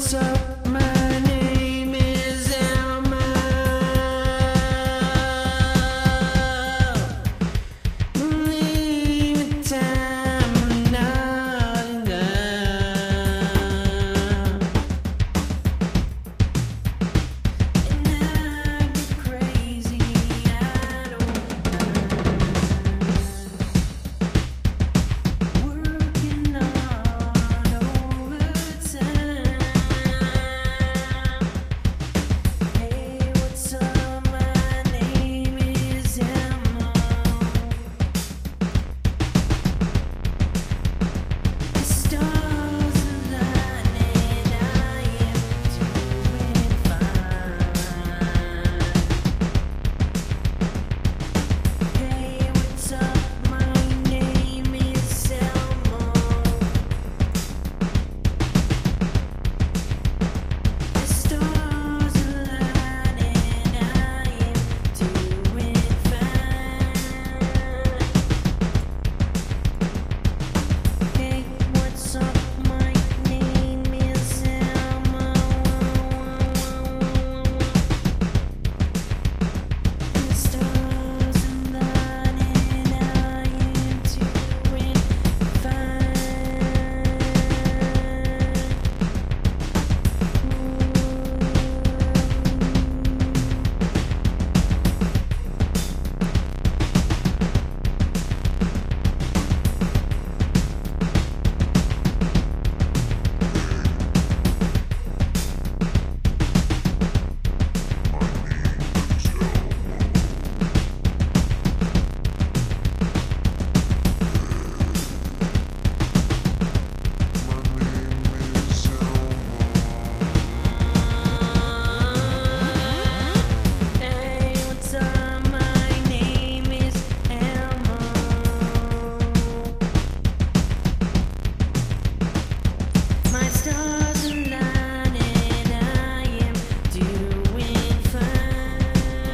what's up? My name is Elmo. Leave time not enough. And I get crazy, I don't mind. Working on overtime. Hey, what's up? My name is Elmo. The stars aligning, I am doing fine. Hey, what's up? My name is Elmo. The stars aligning, I am doing fine. Hey, what's up? My name is Elmo. The stars aligning, I am doing fine. Hey, what's up? My name is Elmo. My stars aligning, I am doing fine.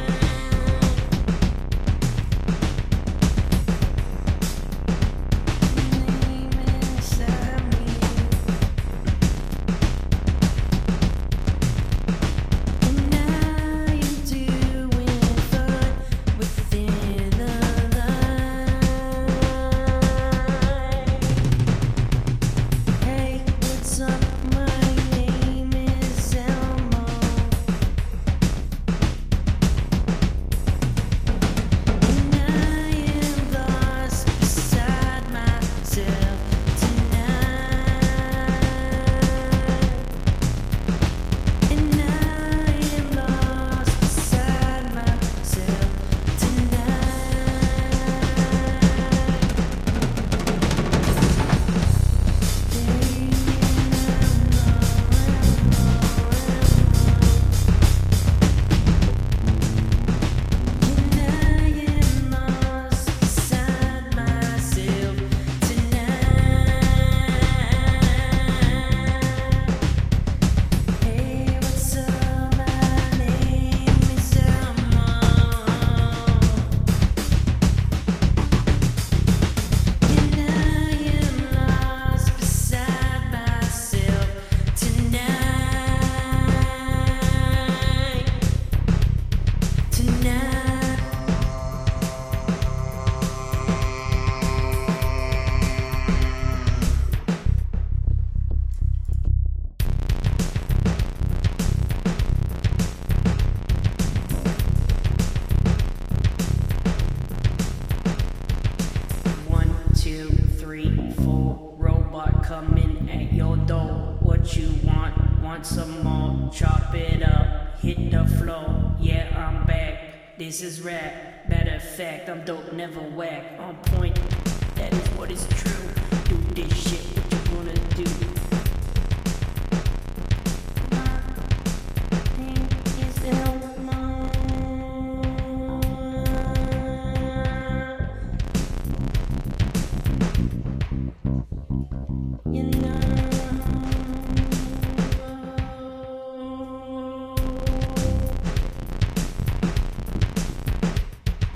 Name inside me. And I am doing fine within the line. Hey, what's up? My name is Elmo. And I am lost beside myself tonight. And I am lost beside myself tonight. And I am lost beside myself tonight. Hey, what's up? My name is Elmo. And I am lost beside myself tonight. Tonight. One, two, three, four. Robot coming at your door. What you want? Want some more? Chop it up, hit the floor. Yeah, I'm back. This is rap. Matter of fact, I'm dope, never whack. On point. That is what is true. Do this shit. What you wanna do? My name is Elmo. You know.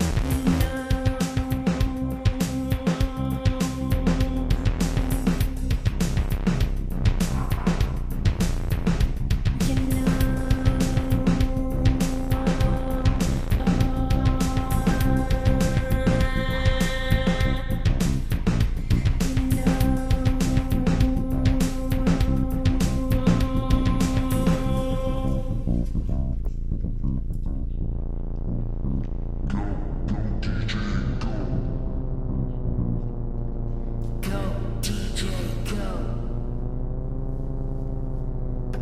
You know.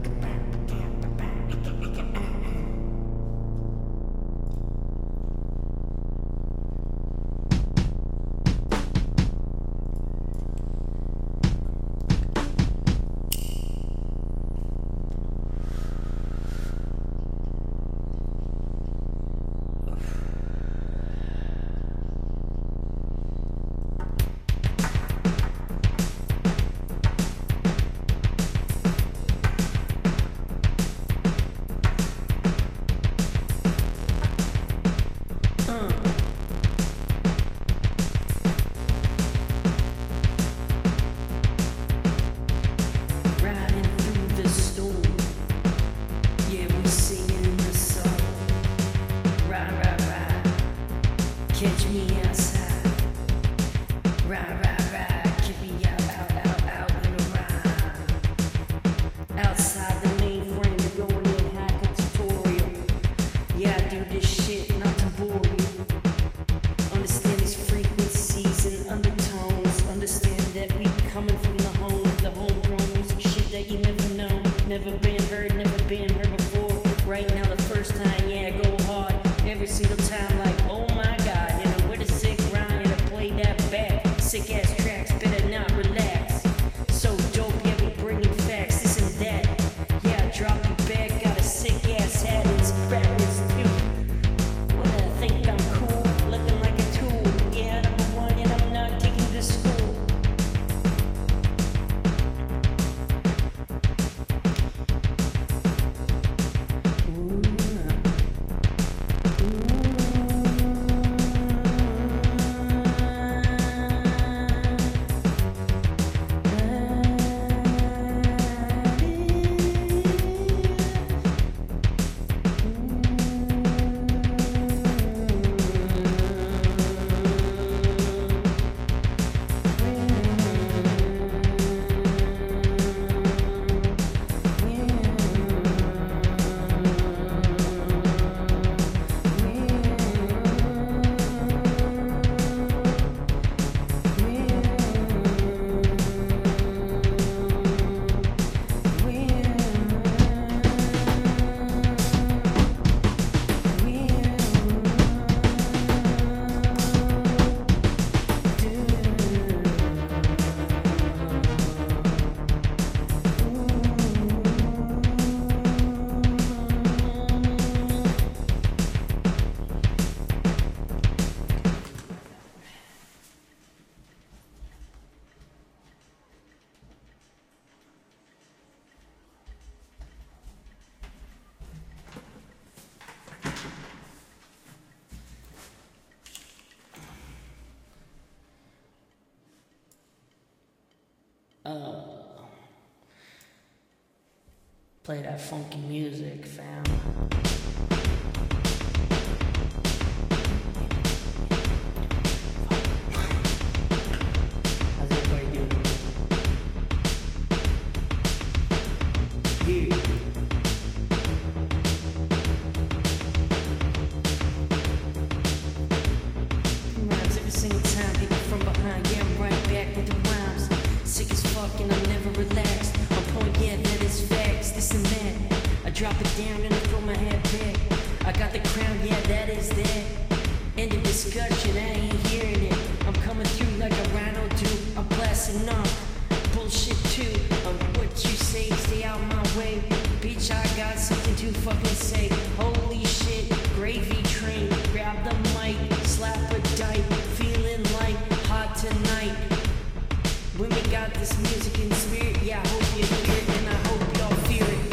Play that funky music, fam. How's everybody doing? Yeah. Rhymes every single time, hit me from behind. Yeah, I'm right back with the rhymes. Sick as fuck and I'm never relaxed. On point, yeah, that is facts. This and that. I drop it down and I throw my head back. I got the crown, yeah, that is that. End of discussion, I ain't hearing it. I'm coming through like a rhino do. I'm blasting off bullshit too. What you say, stay out my way. Bitch, I got something to fucking say. Holy shit, gravy train. Grab the mic, slap a dike. Feeling like hot tonight. When we got this music in spirit, yeah, I hope you hear it and I hope y'all feel it.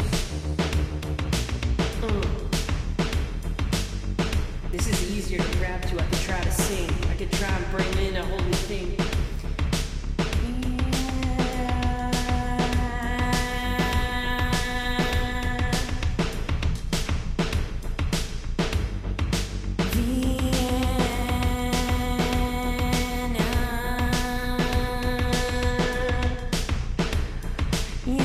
This is easier to rap to, I could try to sing. I could try and bring in a holy thing. Yeah.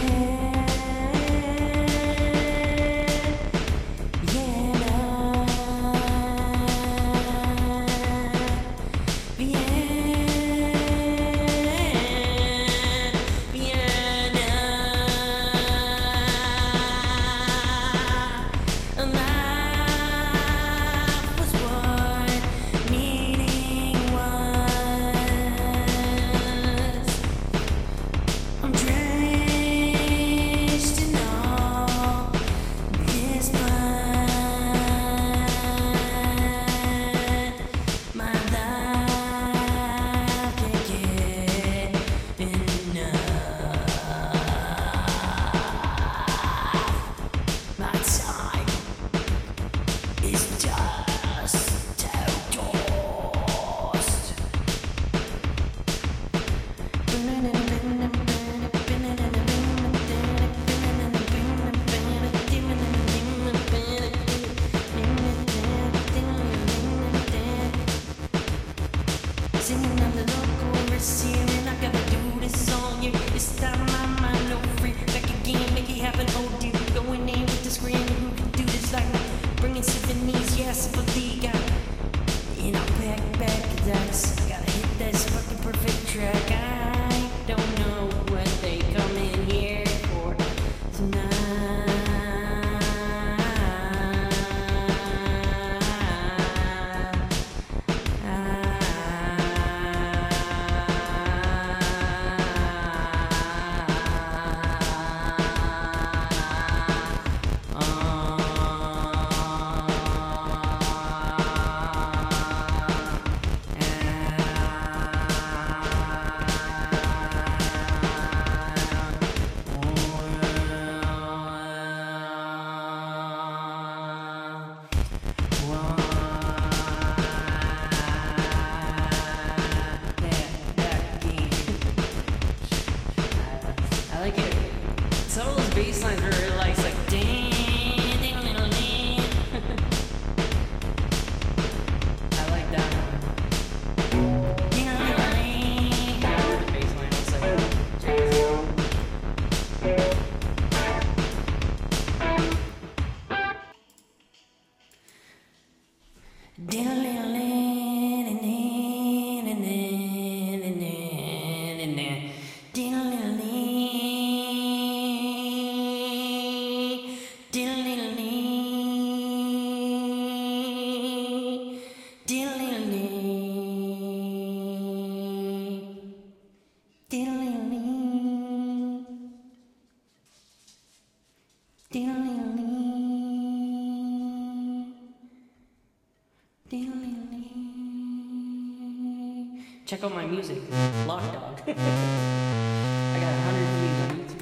Check out my music, Lock Dog. I got 100 views on YouTube.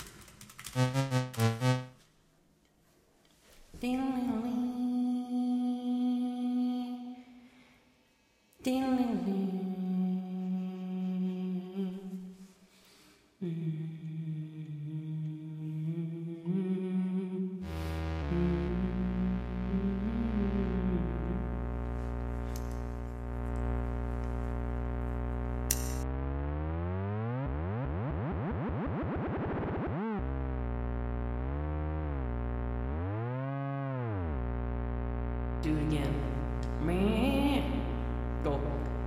Do it again. Man. Go.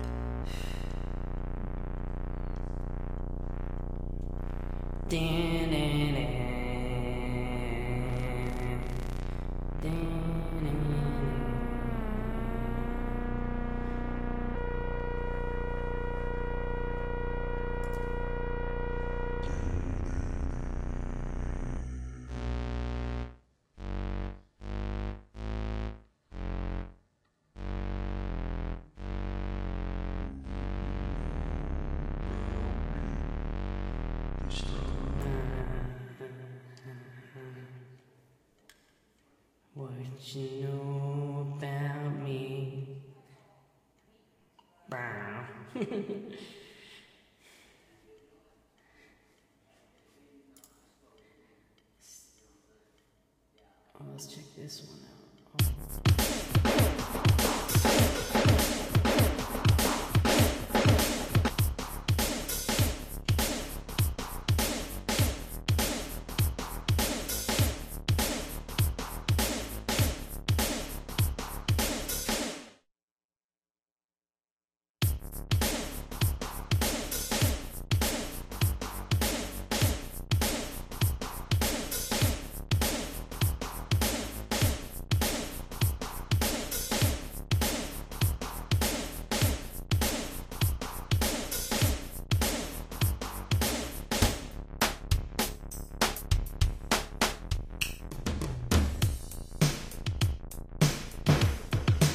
What you know about me? Wow. Let's check this one out.